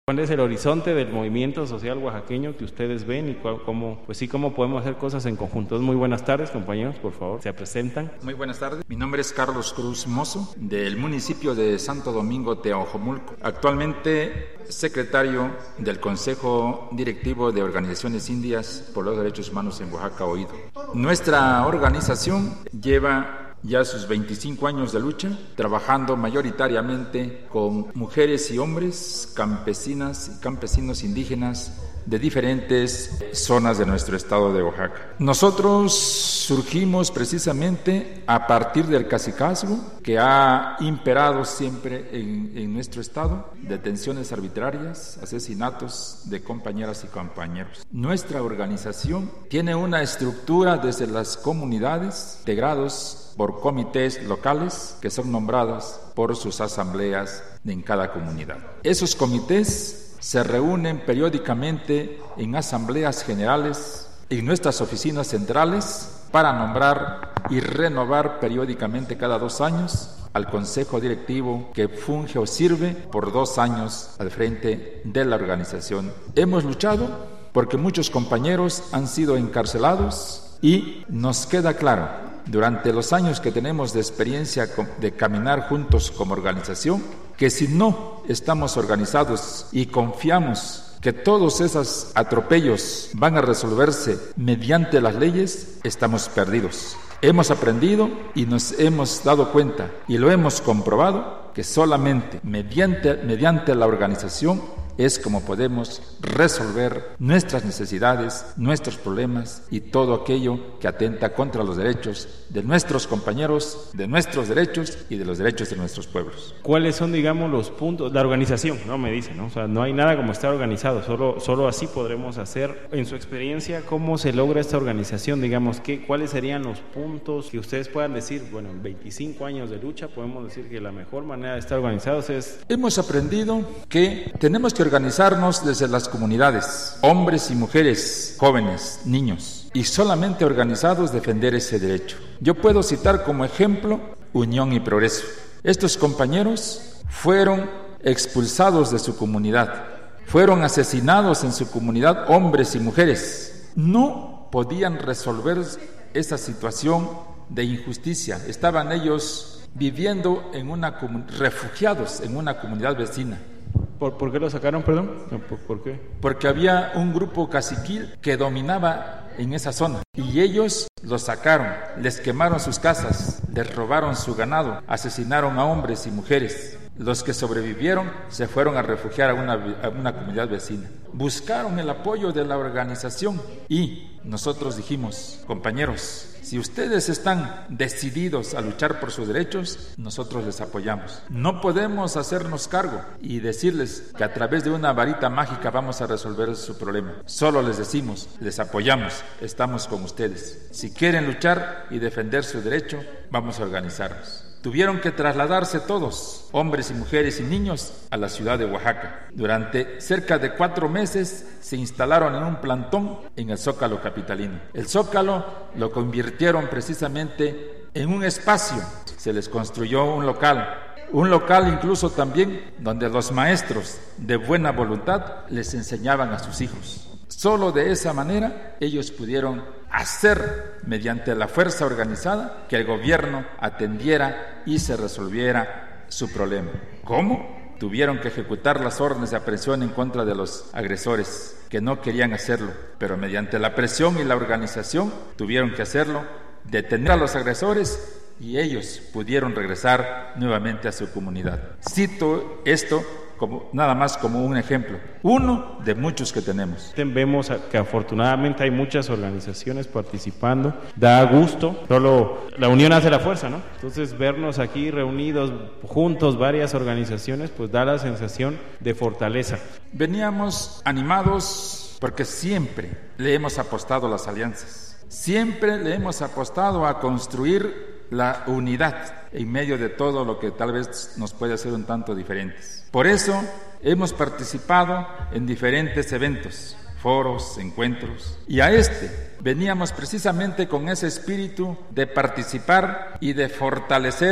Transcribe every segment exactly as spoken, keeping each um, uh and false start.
¿Cuál es el horizonte del movimiento social oaxaqueño que ustedes ven y cuál, cómo, pues sí, cómo podemos hacer cosas en conjunto? Muy buenas tardes, compañeros, por favor, se presentan. Muy buenas tardes, mi nombre es Carlos Cruz Mozo, del municipio de Santo Domingo Teojomulco, actualmente secretario del Consejo Directivo de Organizaciones Indias por los Derechos Humanos en Oaxaca, OIDO. Nuestra organización lleva ya sus veinticinco años de lucha, trabajando mayoritariamente con mujeres y hombres, campesinas y campesinos indígenas de diferentes zonas de nuestro estado de Oaxaca. Nosotros surgimos precisamente a partir del cacicazgo que ha imperado siempre en, en nuestro estado, detenciones arbitrarias, asesinatos de compañeras y compañeros. Nuestra organización tiene una estructura desde las comunidades, integrados por comités locales que son nombradas por sus asambleas en cada comunidad. Esos comités se reúnen periódicamente en asambleas generales en nuestras oficinas centrales para nombrar y renovar periódicamente cada dos años al consejo directivo que funge o sirve por dos años al frente de la organización. Hemos luchado porque muchos compañeros han sido encarcelados y nos queda claro, durante los años que tenemos de experiencia de caminar juntos como organización, que si no estamos organizados y confiamos que todos esos atropellos van a resolverse mediante las leyes, estamos perdidos. Hemos aprendido y nos hemos dado cuenta y lo hemos comprobado que solamente mediante, mediante la organización es como podemos resolver nuestras necesidades, nuestros problemas y todo aquello que atenta contra los derechos de nuestros compañeros, de nuestros derechos y de los derechos de nuestros pueblos. ¿Cuáles son, digamos, los puntos? La organización, no me dicen, ¿no? O sea, no hay nada como estar organizado, solo, solo así podremos hacer. En su experiencia, ¿cómo se logra esta organización? Digamos, ¿qué, ¿cuáles serían los puntos que ustedes puedan decir? Bueno, en veinticinco años de lucha podemos decir que la mejor manera de estar organizados es... Hemos aprendido que tenemos que organizarnos desde las comunidades, hombres y mujeres, jóvenes, niños, y solamente organizados defender ese derecho. Yo puedo citar como ejemplo Unión y Progreso. Estos compañeros fueron expulsados de su comunidad, fueron asesinados en su comunidad, hombres y mujeres. No podían resolver esa situación de injusticia. Estaban ellos viviendo en una comun- refugiados en una comunidad vecina. ¿Por, ¿Por qué lo sacaron, perdón? ¿Por, ¿Por qué? Porque había un grupo caciquil que dominaba en esa zona y ellos los sacaron, les quemaron sus casas, les robaron su ganado, asesinaron a hombres y mujeres. Los que sobrevivieron se fueron a refugiar a una, a una comunidad vecina. Buscaron el apoyo de la organización y nosotros dijimos, compañeros, si ustedes están decididos a luchar por sus derechos, nosotros les apoyamos. No podemos hacernos cargo y decirles que a través de una varita mágica vamos a resolver su problema. Solo les decimos, les apoyamos, estamos con ustedes. Si quieren luchar y defender su derecho, vamos a organizarnos. Tuvieron que trasladarse todos, hombres y mujeres y niños, a la ciudad de Oaxaca. Durante cerca de cuatro meses se instalaron en un plantón en el Zócalo capitalino. El Zócalo lo convirtieron precisamente en un espacio. Se les construyó un local, un local incluso también donde los maestros de buena voluntad les enseñaban a sus hijos. Solo de esa manera ellos pudieron hacer, mediante la fuerza organizada, que el gobierno atendiera y se resolviera su problema. ¿Cómo? Tuvieron que ejecutar las órdenes de aprehensión en contra de los agresores que no querían hacerlo, pero mediante la presión y la organización tuvieron que hacerlo, detener a los agresores y ellos pudieron regresar nuevamente a su comunidad. Cito esto como, nada más como un ejemplo, uno de muchos que tenemos. Vemos que afortunadamente hay muchas organizaciones participando, da gusto, solo la unión hace la fuerza, ¿no? Entonces vernos aquí reunidos juntos, varias organizaciones, pues da la sensación de fortaleza. Veníamos animados porque siempre le hemos apostado a las alianzas, siempre le hemos apostado a construir la unidad en medio de todo lo que tal vez nos puede hacer un tanto diferentes. Por eso hemos participado en diferentes eventos, foros, encuentros, y a este veníamos precisamente con ese espíritu de participar y de fortalecer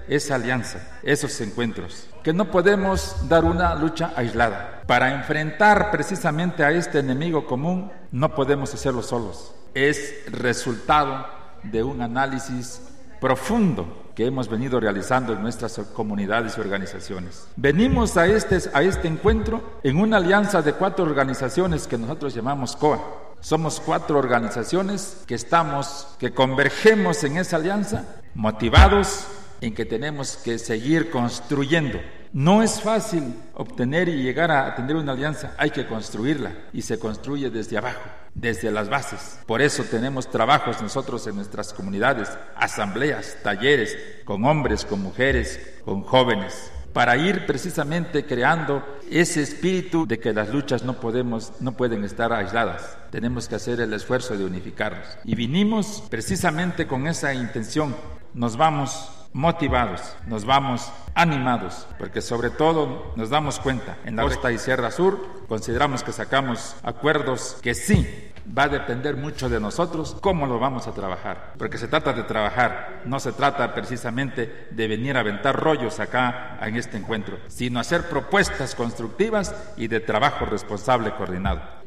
esa alianza, esos encuentros, que no podemos dar una lucha aislada. Para enfrentar precisamente a este enemigo común, no podemos hacerlo solos. Es resultado de un análisis profundo que hemos venido realizando en nuestras comunidades y organizaciones. Venimos a este, a este encuentro en una alianza de cuatro organizaciones que nosotros llamamos C O A. Somos cuatro organizaciones que estamos, que convergemos en esa alianza, motivados en que tenemos que seguir construyendo. No es fácil obtener y llegar a tener una alianza, hay que construirla, y se construye desde abajo, desde las bases. Por eso tenemos trabajos nosotros en nuestras comunidades, asambleas, talleres, con hombres, con mujeres, con jóvenes, para ir precisamente creando ese espíritu de que las luchas no podemos, no pueden estar aisladas. Tenemos que hacer el esfuerzo de unificarnos. Y vinimos precisamente con esa intención. Nos vamos motivados, nos vamos animados, porque sobre todo nos damos cuenta, en la costa y Sierra Sur, consideramos que sacamos acuerdos que sí, va a depender mucho de nosotros cómo lo vamos a trabajar, porque se trata de trabajar, no se trata precisamente de venir a aventar rollos acá en este encuentro, sino hacer propuestas constructivas y de trabajo responsable coordinado.